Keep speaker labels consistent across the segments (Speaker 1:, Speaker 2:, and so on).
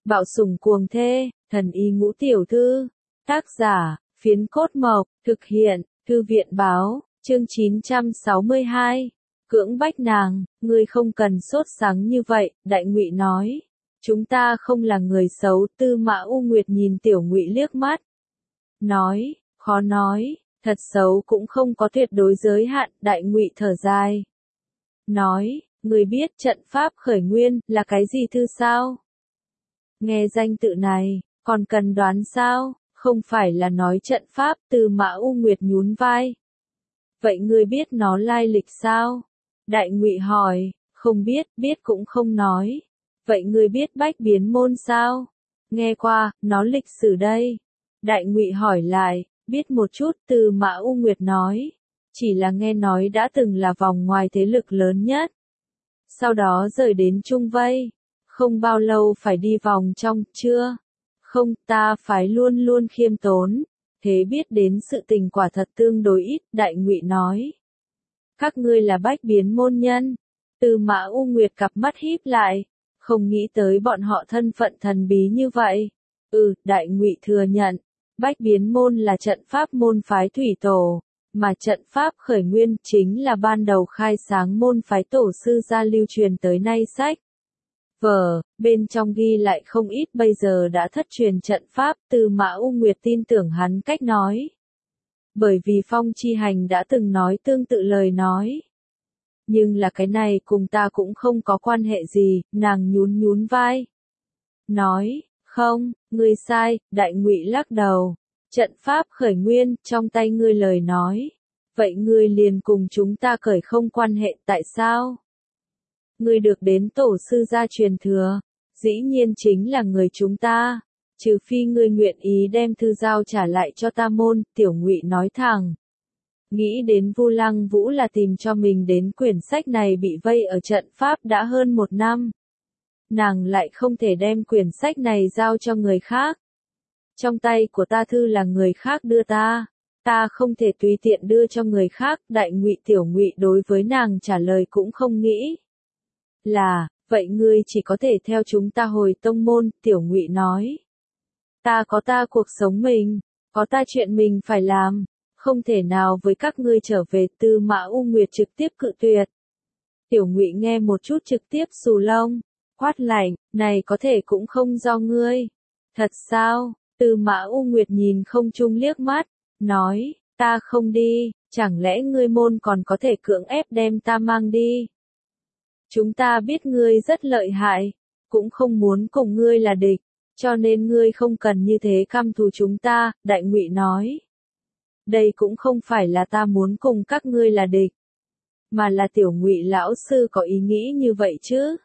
Speaker 1: Bạo sủng cuồng thê, thần y ngũ tiểu thư. Tác giả, Phiến Cốt Mộc, thực hiện, Thư viện báo, chương 962. Cưỡng bách nàng, ngươi không cần sốt sắng như vậy, Đại Ngụy nói. Chúng ta không là người xấu, Tư Mã U Nguyệt nhìn Tiểu Ngụy liếc mắt. Nói, khó nói, thật xấu cũng không có tuyệt đối giới hạn, Đại Ngụy thở dài. Nói, ngươi biết trận pháp khởi nguyên là cái gì thư sao? Nghe danh tự này, còn cần đoán sao? Không phải là nói trận pháp, Tư Mã U Nguyệt nhún vai. Vậy ngươi biết nó lai lịch sao? Đại Ngụy hỏi, không biết, biết cũng không nói. Vậy ngươi biết Bách Biến Môn sao? Nghe qua, nó lịch sử đây. Đại Ngụy hỏi lại, biết một chút, Tư Mã U Nguyệt nói. Chỉ là nghe nói đã từng là vòng ngoài thế lực lớn nhất. Sau đó rời đến Trung Vây. Không bao lâu phải đi vòng trong, chưa? Không, ta phải luôn luôn khiêm tốn. Thế biết đến sự tình quả thật tương đối ít, Đại Ngụy nói. Các ngươi là Bách Biến Môn nhân. Tư Mã U Nguyệt cặp mắt híp lại. Không nghĩ tới bọn họ thân phận thần bí như vậy. Đại Ngụy thừa nhận. Bách Biến Môn là trận pháp môn phái thủy tổ. Mà trận pháp khởi nguyên chính là ban đầu khai sáng môn phái tổ sư gia lưu truyền tới nay sách. Bên trong ghi lại không ít bây giờ đã thất truyền trận pháp, Tư Mã U Nguyệt tin tưởng hắn cách nói. Bởi vì Phong Chi Hành đã từng nói tương tự lời nói. Nhưng là cái này cùng ta cũng không có quan hệ gì, nàng nhún vai. Nói, không, ngươi sai, Đại Ngụy lắc đầu. Trận pháp khởi nguyên, trong tay ngươi lời nói. Vậy ngươi liền cùng chúng ta cởi không quan hệ, tại sao? Ngươi được đến tổ sư gia truyền thừa, dĩ nhiên chính là người chúng ta, trừ phi ngươi nguyện ý đem thư giao trả lại cho ta môn, Tiểu Ngụy nói thẳng. Nghĩ đến Vu Lăng Vũ là tìm cho mình đến quyển sách này bị vây ở trận pháp đã hơn 1 năm. Nàng lại không thể đem quyển sách này giao cho người khác. Trong tay của ta thư là người khác đưa ta không thể tùy tiện đưa cho người khác, Đại Ngụy Tiểu Ngụy đối với nàng trả lời cũng không nghĩ. Là, vậy ngươi chỉ có thể theo chúng ta hồi tông môn, Tiểu Ngụy nói. Ta có ta cuộc sống mình, có ta chuyện mình phải làm, không thể nào với các ngươi trở về, Tư Mã U Nguyệt trực tiếp cự tuyệt. Tiểu Ngụy nghe một chút trực tiếp xù lông, quát lạnh, này có thể cũng không do ngươi. Thật sao? Tư Mã U Nguyệt nhìn không trung liếc mắt, nói, ta không đi, chẳng lẽ ngươi môn còn có thể cưỡng ép đem ta mang đi? Chúng ta biết ngươi rất lợi hại, cũng không muốn cùng ngươi là địch, cho nên ngươi không cần như thế căm thù chúng ta, Đại Ngụy nói. Đây cũng không phải là ta muốn cùng các ngươi là địch, mà là Tiểu Ngụy lão sư có ý nghĩ như vậy chứ.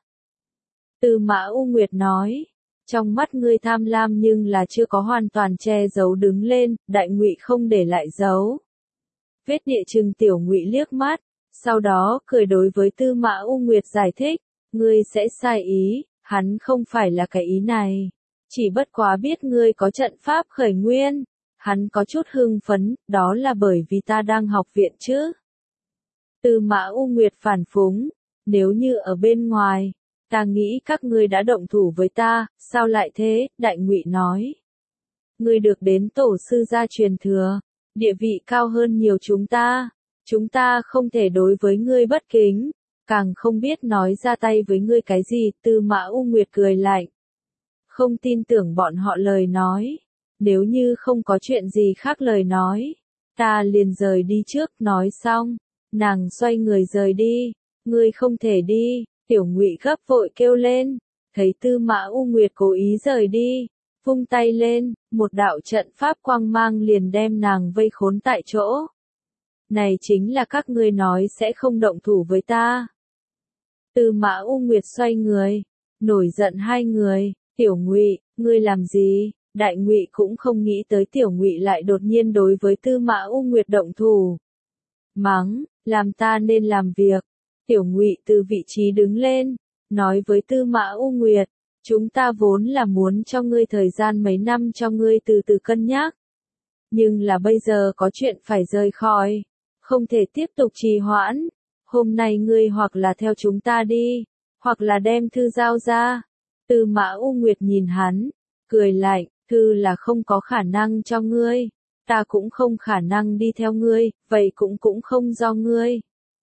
Speaker 1: Tư Mã U Nguyệt nói, trong mắt ngươi tham lam nhưng là chưa có hoàn toàn che giấu đứng lên, Đại Ngụy không để lại dấu. Vết địa chừng Tiểu Ngụy liếc mắt. Sau đó, cười đối với Tư Mã U Nguyệt giải thích, ngươi sẽ sai ý, hắn không phải là cái ý này. Chỉ bất quá biết ngươi có trận pháp khởi nguyên. Hắn có chút hưng phấn, đó là bởi vì ta đang học viện chứ. Tư Mã U Nguyệt phản phúng, nếu như ở bên ngoài, ta nghĩ các ngươi đã động thủ với ta, sao lại thế, Đại Ngụy nói. Ngươi được đến tổ sư gia truyền thừa, địa vị cao hơn nhiều chúng ta không thể đối với ngươi bất kính, càng không biết nói ra tay với ngươi cái gì, Tư Mã U Nguyệt cười lạnh. Không tin tưởng bọn họ lời nói, nếu như không có chuyện gì khác lời nói, ta liền rời đi trước, nói xong, nàng xoay người rời đi, ngươi không thể đi, Tiểu Ngụy gấp vội kêu lên, thấy Tư Mã U Nguyệt cố ý rời đi, vung tay lên, một đạo trận pháp quang mang liền đem nàng vây khốn tại chỗ. Này chính là các ngươi nói sẽ không động thủ với ta. Tư Mã U Nguyệt xoay người, nổi giận hai người, Tiểu Ngụy, ngươi làm gì? Đại Ngụy cũng không nghĩ tới Tiểu Ngụy lại đột nhiên đối với Tư Mã U Nguyệt động thủ. Mắng, làm ta nên làm việc. Tiểu Ngụy từ vị trí đứng lên, nói với Tư Mã U Nguyệt, chúng ta vốn là muốn cho ngươi thời gian mấy năm cho ngươi từ từ cân nhắc. Nhưng là bây giờ có chuyện phải rời khỏi. Không thể tiếp tục trì hoãn, hôm nay ngươi hoặc là theo chúng ta đi, hoặc là đem thư giao ra. Tư Mã U Nguyệt nhìn hắn, cười lạnh, thư là không có khả năng cho ngươi, ta cũng không khả năng đi theo ngươi, vậy cũng không do ngươi.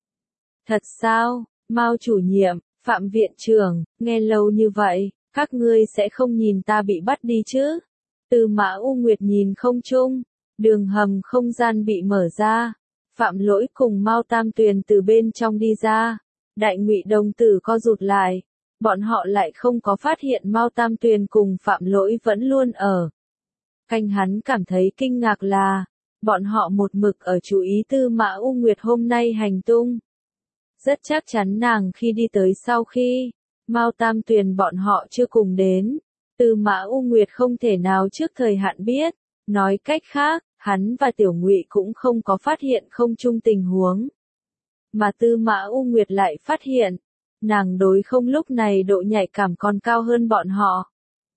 Speaker 1: Thật sao, Mao chủ nhiệm, Phạm viện trưởng, nghe lâu như vậy, các ngươi sẽ không nhìn ta bị bắt đi chứ? Tư Mã U Nguyệt nhìn không trung, đường hầm không gian bị mở ra, Phạm Lỗi cùng Mao Tam Tuyền từ bên trong đi ra, Đại Ngụy đồng tử co rụt lại, bọn họ lại không có phát hiện Mao Tam Tuyền cùng Phạm Lỗi vẫn luôn ở. Canh hắn cảm thấy kinh ngạc là, bọn họ một mực ở chú ý Tư Mã U Nguyệt hôm nay hành tung. Rất chắc chắn nàng khi đi tới sau khi, Mao Tam Tuyền bọn họ chưa cùng đến, Tư Mã U Nguyệt không thể nào trước thời hạn biết, nói cách khác, hắn và Tiểu Ngụy cũng không có phát hiện không chung tình huống. Mà Tư Mã U Nguyệt lại phát hiện, nàng đối không lúc này độ nhạy cảm còn cao hơn bọn họ.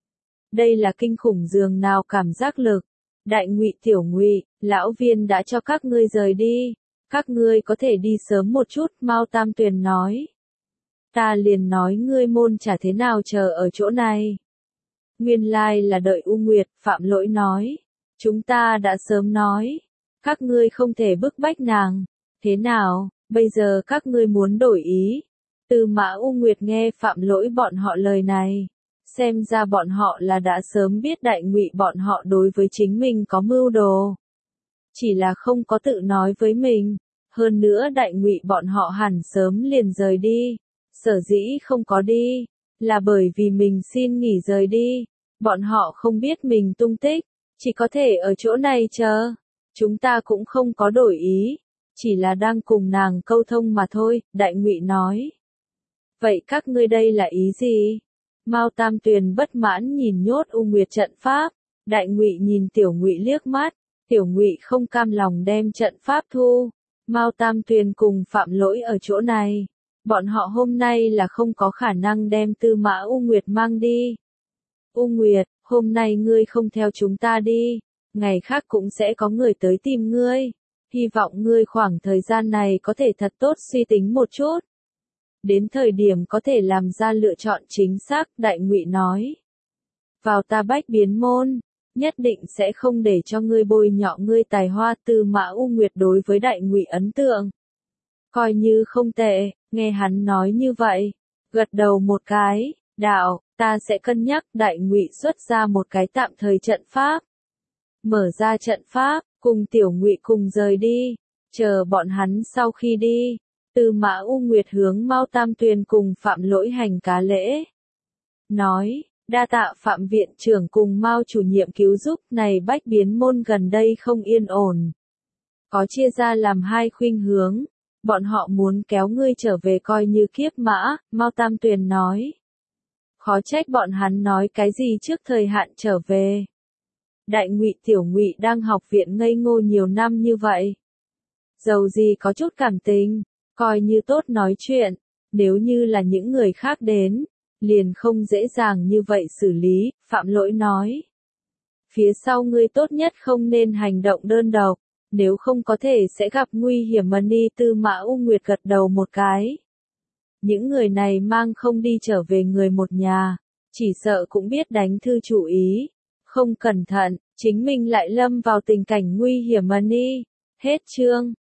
Speaker 1: Đây là kinh khủng dường nào cảm giác lực. Đại Ngụy Tiểu Ngụy, lão viên đã cho các ngươi rời đi, các ngươi có thể đi sớm một chút, Mao Tam Tuyền nói. Ta liền nói ngươi môn chả thế nào chờ ở chỗ này. Nguyên lai là đợi U Nguyệt, Phạm Lỗi nói. Chúng ta đã sớm nói, các ngươi không thể bức bách nàng. Thế nào, bây giờ các ngươi muốn đổi ý? Tư Mã U Nguyệt nghe Phạm Lỗi bọn họ lời này, xem ra bọn họ là đã sớm biết Đại Ngụy bọn họ đối với chính mình có mưu đồ. Chỉ là không có tự nói với mình, hơn nữa Đại Ngụy bọn họ hẳn sớm liền rời đi. Sở dĩ không có đi, là bởi vì mình xin nghỉ rời đi, bọn họ không biết mình tung tích, chỉ có thể ở chỗ này chờ. Chúng ta cũng không có đổi ý, chỉ là đang cùng nàng câu thông mà thôi, Đại Ngụy nói. Vậy các ngươi đây là ý gì? Mao Tam Tuyền bất mãn nhìn nhốt U Nguyệt trận pháp, Đại Ngụy nhìn Tiểu Ngụy liếc mắt, Tiểu Ngụy không cam lòng đem trận pháp thu. Mao Tam Tuyền cùng Phạm Lỗi ở chỗ này, bọn họ hôm nay là không có khả năng đem Tư Mã U Nguyệt mang đi. U Nguyệt, hôm nay ngươi không theo chúng ta đi, ngày khác cũng sẽ có người tới tìm ngươi. Hy vọng ngươi khoảng thời gian này có thể thật tốt suy tính một chút. Đến thời điểm có thể làm ra lựa chọn chính xác, Đại Ngụy nói. Vào ta Bách Biến môn, nhất định sẽ không để cho ngươi bôi nhọ ngươi tài hoa. Tư Mã U Nguyệt đối với Đại Ngụy ấn tượng coi như không tệ, nghe hắn nói như vậy, gật đầu một cái, đạo, ta sẽ cân nhắc. Đại Ngụy xuất ra một cái tạm thời trận pháp, mở ra trận pháp, cùng Tiểu Ngụy cùng rời đi, chờ bọn hắn sau khi đi, Tư Mã U Nguyệt hướng Mao Tam Tuyền cùng Phạm Lỗi hành cá lễ. Nói, đa tạ Phạm viện trưởng cùng Mao chủ nhiệm cứu giúp, này Bách Biến môn gần đây không yên ổn. Có chia ra làm hai khuynh hướng, bọn họ muốn kéo ngươi trở về coi như kiếp mã, Mao Tam Tuyền nói. Khó trách bọn hắn nói cái gì trước thời hạn trở về. Đại Ngụy Tiểu Ngụy đang học viện ngây ngô nhiều năm như vậy. Dầu gì có chút cảm tình, coi như tốt nói chuyện, nếu như là những người khác đến, liền không dễ dàng như vậy xử lý, Phạm Lỗi nói. Phía sau ngươi tốt nhất không nên hành động đơn độc, nếu không có thể sẽ gặp nguy hiểm. Ni Tư Mã U Nguyệt gật đầu một cái. Những người này mang không đi trở về người một nhà, chỉ sợ cũng biết đánh thư chủ ý, không cẩn thận, chính mình lại lâm vào tình cảnh nguy hiểm. Ni, hết chương.